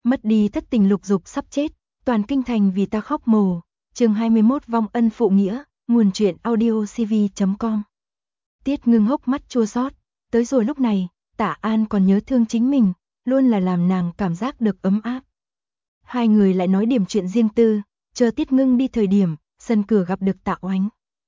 Mất đi thất tình lục dục sắp chết, toàn kinh thành vì ta khóc mồ. Chương 21 vong ân phụ nghĩa, nguồn truyện audiocv.com. Tiết Ngưng hốc mắt chua xót, tới rồi lúc này, Tả An còn nhớ thương chính mình, luôn là làm nàng cảm giác được ấm áp. Hai người lại nói điểm chuyện riêng tư, chờ Tiết Ngưng đi thời điểm, sân cửa gặp được Tạ Oánh.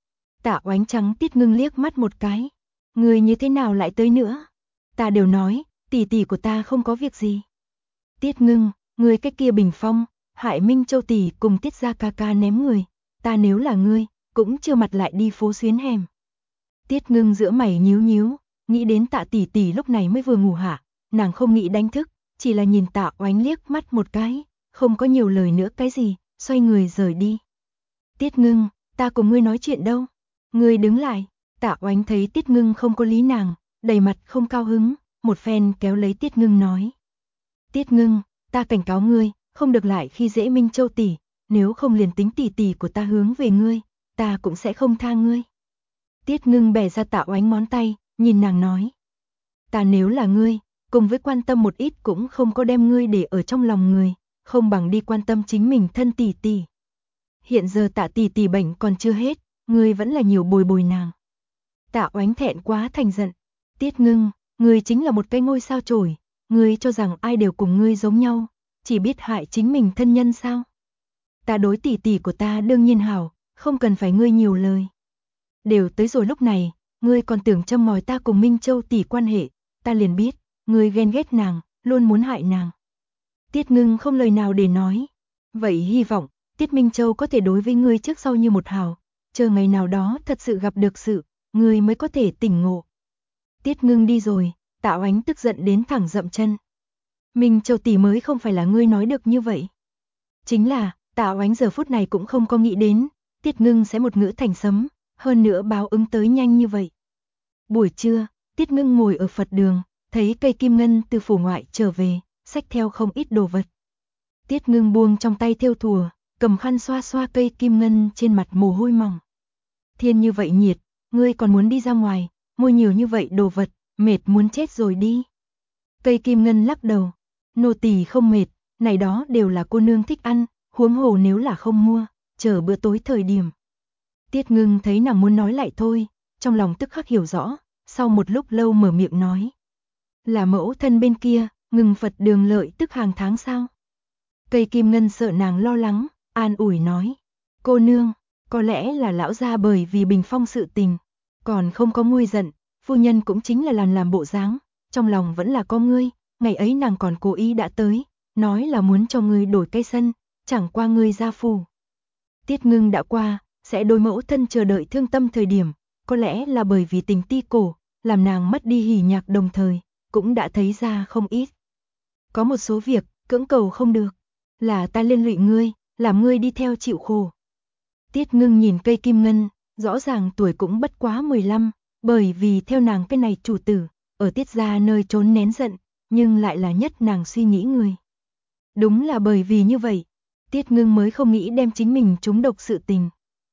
Tạ Oánh trắng Tiết Ngưng liếc mắt một cái, người như thế nào lại tới nữa? Ta đều nói, tỷ tỷ của ta không có việc gì. Tiết Ngưng, người cái kia bình phong, hại Minh Châu tỷ cùng Tiết gia ca ca ném người, ta nếu là ngươi, cũng chưa mặt lại đi phố xuyến hẻm. Tiết Ngưng giữa mày nhíu nhíu, nghĩ đến Tạ tỷ tỷ lúc này mới vừa ngủ hạ, nàng không nghĩ đánh thức, chỉ là nhìn Tạ Oánh liếc mắt một cái, không có nhiều lời nữa cái gì, xoay người rời đi. Tiết Ngưng, ta cùng ngươi nói chuyện đâu? Ngươi đứng lại. Tạ Oánh thấy Tiết Ngưng không có lý nàng, đầy mặt không cao hứng, một phen kéo lấy Tiết Ngưng nói. Tiết Ngưng, ta cảnh cáo ngươi, không được lại khi dễ Minh Châu tỷ, nếu không liền tính tỷ tỷ của ta hướng về ngươi, ta cũng sẽ không tha ngươi. Tiết Ngưng bẻ ra Tạ Oánh ngón tay, nhìn nàng nói. Ta nếu là ngươi, cùng với quan tâm một ít cũng không có đem ngươi để ở trong lòng người, không bằng đi quan tâm chính mình thân tỷ tỷ. Hiện giờ Tạ tỷ tỷ bệnh còn chưa hết, ngươi vẫn là nhiều bồi bồi nàng. Tạ Oánh thẹn quá thành giận. Tiết Ngưng, ngươi chính là một cái ngôi sao chổi, ngươi cho rằng ai đều cùng ngươi giống nhau, chỉ biết hại chính mình thân nhân sao? Ta đối tỷ tỷ của ta đương nhiên hảo, không cần phải ngươi nhiều lời. Đều tới rồi lúc này, ngươi còn tưởng châm ngòi ta cùng Minh Châu tỷ quan hệ, ta liền biết, ngươi ghen ghét nàng, luôn muốn hại nàng. Tiết Ngưng không lời nào để nói. Vậy hy vọng, Tiết Minh Châu có thể đối với ngươi trước sau như một hào, chờ ngày nào đó thật sự gặp được sự, ngươi mới có thể tỉnh ngộ. Tiết Ngưng đi rồi, Tạ Oánh tức giận đến thẳng dậm chân. Minh Châu tỷ mới không phải là ngươi nói được như vậy. Chính là, Tạ Oánh giờ phút này cũng không có nghĩ đến, Tiết Ngưng sẽ một ngữ thành sấm, hơn nữa báo ứng tới nhanh như vậy. Buổi trưa, Tiết Ngưng ngồi ở Phật đường, thấy cây kim ngân từ phủ ngoại trở về, xách theo không ít đồ vật. Tiết Ngưng buông trong tay thêu thùa, cầm khăn xoa xoa cây kim ngân trên mặt mồ hôi mỏng. Thiên như vậy nhiệt, ngươi còn muốn đi ra ngoài, mua nhiều như vậy đồ vật, mệt muốn chết rồi đi. Cây kim ngân lắc đầu, nô tỳ không mệt, này đó đều là cô nương thích ăn, huống hồ nếu là không mua, chờ bữa tối thời điểm. Tiết Ngưng thấy nàng muốn nói lại thôi, trong lòng tức khắc hiểu rõ, sau một lúc lâu mở miệng nói. Là mẫu thân bên kia, ngừng Phật đường lợi tức hàng tháng sao? Cây kim ngân sợ nàng lo lắng, an ủi nói. Cô nương, có lẽ là lão gia bởi vì bình phong sự tình, còn không có nguôi giận, phu nhân cũng chính là làm bộ dáng, trong lòng vẫn là có ngươi, ngày ấy nàng còn cố ý đã tới, nói là muốn cho ngươi đổi cây sân, chẳng qua ngươi ra phù. Tiết Ngưng đã qua, sẽ đối mẫu thân chờ đợi thương tâm thời điểm, có lẽ là bởi vì tình ti cổ, làm nàng mất đi hỉ nhạc đồng thời, cũng đã thấy ra không ít. Có một số việc, cưỡng cầu không được, là ta liên lụy ngươi, làm ngươi đi theo chịu khổ. Tiết Ngưng nhìn cây kim ngân, rõ ràng tuổi cũng bất quá 15, bởi vì theo nàng cái này chủ tử, ở Tiết gia nơi trốn nén giận, nhưng lại là nhất nàng suy nghĩ người. Đúng là bởi vì như vậy, Tiết Ngưng mới không nghĩ đem chính mình trúng độc sự tình.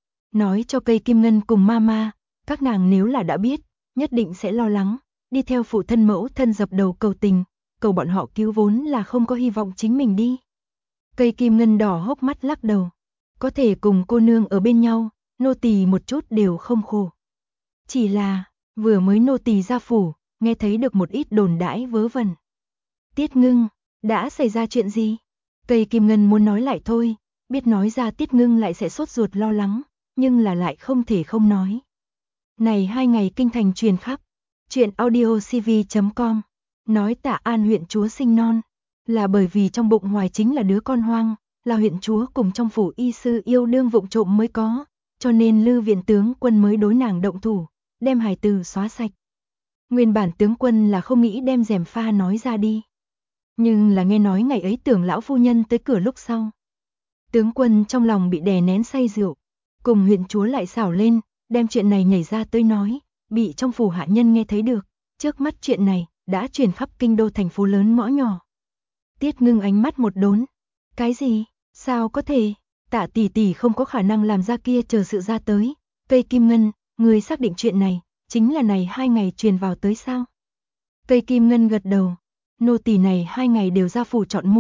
Nói cho cây kim ngân cùng mama, các nàng nếu là đã biết, nhất định sẽ lo lắng, đi theo phụ thân mẫu thân dập đầu cầu tình, cầu bọn họ cứu vốn là không có hy vọng chính mình đi. Cây kim ngân đỏ hốc mắt lắc đầu, có thể cùng cô nương ở bên nhau, nô tỳ một chút đều không khổ. Chỉ là, vừa mới nô tỳ ra phủ, nghe thấy được một ít đồn đãi vớ vẩn. Tiết Ngưng, đã xảy ra chuyện gì? Cây kim ngân muốn nói lại thôi, biết nói ra Tiết Ngưng lại sẽ sốt ruột lo lắng, nhưng là lại không thể không nói. Này 2 ngày kinh thành truyền khắp, chuyện audiocv.com, nói Tạ An huyện chúa sinh non, là bởi vì trong bụng hoài chính là đứa con hoang, là huyện chúa cùng trong phủ y sư yêu đương vụng trộm mới có, cho nên Lư viện tướng quân mới đối nàng động thủ, đem hài tử xóa sạch. Nguyên bản tướng quân là không nghĩ đem gièm pha nói ra đi, nhưng là nghe nói ngày ấy Tưởng lão phu nhân tới cửa lúc sau. Tướng quân trong lòng bị đè nén say rượu, cùng huyện chúa lại xảo lên, đem chuyện này nhảy ra tới nói, bị trong phủ hạ nhân nghe thấy được, trước mắt chuyện này đã truyền khắp kinh đô thành phố lớn ngõ nhỏ. Tiết Ngưng ánh mắt một đốn, cái gì, sao có thể, Tạ tỷ tỷ không có khả năng làm ra kia chờ sự ra tới, cây kim ngân, người xác định chuyện này, chính là này 2 ngày truyền vào tới sao? Cây kim ngân gật đầu, nô tỳ này 2 ngày đều ra phủ chọn mua,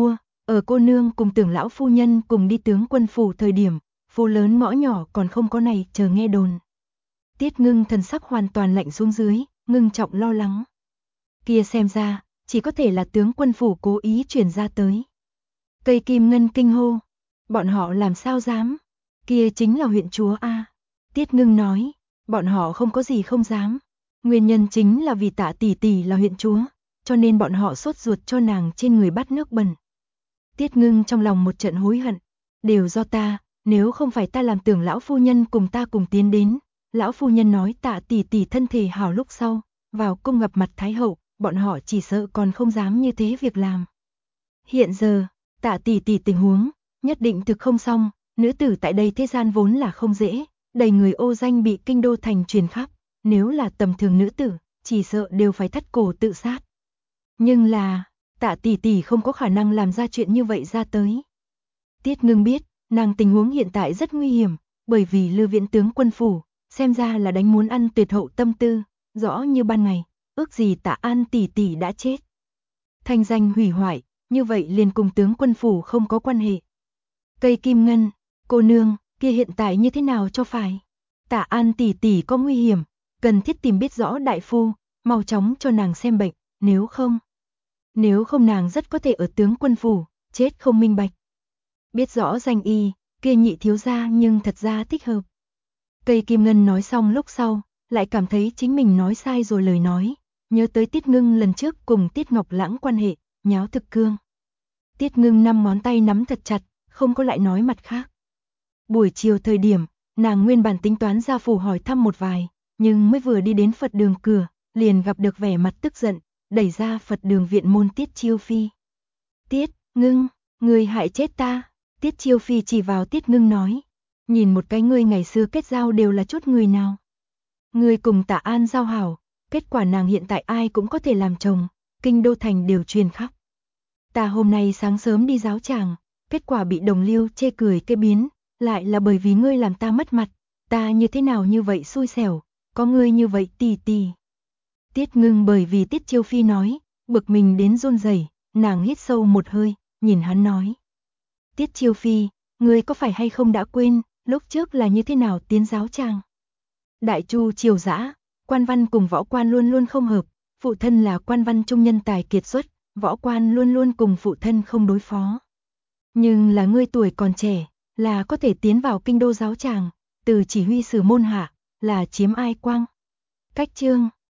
Ở cô nương cùng Tưởng lão phu nhân cùng đi tướng quân phủ thời điểm, phố lớn ngõ nhỏ còn không có này chờ nghe đồn. Tiết Ngưng thần sắc hoàn toàn lạnh xuống dưới, ngưng trọng lo lắng. Kia xem ra, chỉ có thể là tướng quân phủ cố ý chuyển ra tới. Cây Kim Ngân kinh hô, bọn họ làm sao dám, kia chính là huyện chúa a. Tiết Ngưng nói, bọn họ không có gì không dám. Nguyên nhân chính là vì Tạ tỷ tỷ là huyện chúa, cho nên bọn họ sốt ruột cho nàng trên người bắt nước bẩn. Tiết Ngưng trong lòng một trận hối hận, đều do ta, nếu không phải ta làm Tưởng lão phu nhân cùng ta cùng tiến đến, lão phu nhân nói Tạ tỷ tỷ thân thể hảo lúc sau, vào cung gặp mặt thái hậu, bọn họ chỉ sợ còn không dám như thế việc làm. Hiện giờ, Tạ tỷ tỷ tình huống, nhất định thực không xong, nữ tử tại đây thế gian vốn là không dễ, đầy người ô danh bị kinh đô thành truyền khắp, nếu là tầm thường nữ tử, chỉ sợ đều phải thắt cổ tự sát. Nhưng là, Tạ tỷ tỷ không có khả năng làm ra chuyện như vậy ra tới. Tiết Ngưng biết, nàng tình huống hiện tại rất nguy hiểm, bởi vì Lư Viễn tướng quân phủ, xem ra là đánh muốn ăn tuyệt hậu tâm tư, rõ như ban ngày, ước gì Tạ An tỷ tỷ đã chết. Thanh danh hủy hoại, như vậy liền cùng tướng quân phủ không có quan hệ. Cây Kim Ngân, cô nương, kia hiện tại như thế nào cho phải? Tạ An tỷ tỷ có nguy hiểm, cần thiết tìm biết rõ đại phu, mau chóng cho nàng xem bệnh, nếu không nàng rất có thể ở tướng quân phủ, chết không minh bạch. Biết rõ danh y, kia nhị thiếu gia nhưng thật ra thích hợp. Cây Kim Ngân nói xong lúc sau, lại cảm thấy chính mình nói sai rồi lời nói, nhớ tới Tiết Ngưng lần trước cùng Tiết Ngọc Lãng quan hệ, nháo thực cương. Tiết Ngưng 5 ngón tay nắm thật chặt, không có lại nói mặt khác. Buổi chiều thời điểm, nàng nguyên bản tính toán ra phủ hỏi thăm một vài, nhưng mới vừa đi đến Phật đường cửa, liền gặp được vẻ mặt tức giận, đẩy ra Phật đường viện môn Tiết Chiêu Phi. Tiết Ngưng, người hại chết ta. Tiết Chiêu Phi chỉ vào Tiết Ngưng nói, nhìn một cái ngươi ngày xưa kết giao đều là chút người nào. Ngươi cùng Tạ An giao hảo, kết quả nàng hiện tại ai cũng có thể làm chồng, kinh đô thành đều truyền khắp. Ta hôm nay sáng sớm đi giáo tràng, kết quả bị đồng liêu chê cười kê biến, lại là bởi vì ngươi làm ta mất mặt, ta như thế nào như vậy xui xẻo, có ngươi như vậy tỷ tỷ. Tiết Ngưng bởi vì Tiết Chiêu Phi nói, bực mình đến run rẩy, nàng hít sâu một hơi, nhìn hắn nói. Tiết Chiêu Phi, ngươi có phải hay không đã quên, lúc trước là như thế nào tiến giáo tràng? Đại Chu triều dã, quan văn cùng võ quan luôn luôn không hợp, phụ thân là quan văn trung nhân tài kiệt xuất, võ quan luôn luôn cùng phụ thân không đối phó. Nhưng là ngươi tuổi còn trẻ, là có thể tiến vào kinh đô giáo tràng, từ chỉ huy sử môn hạ, là chiếm ai quang. Cách chương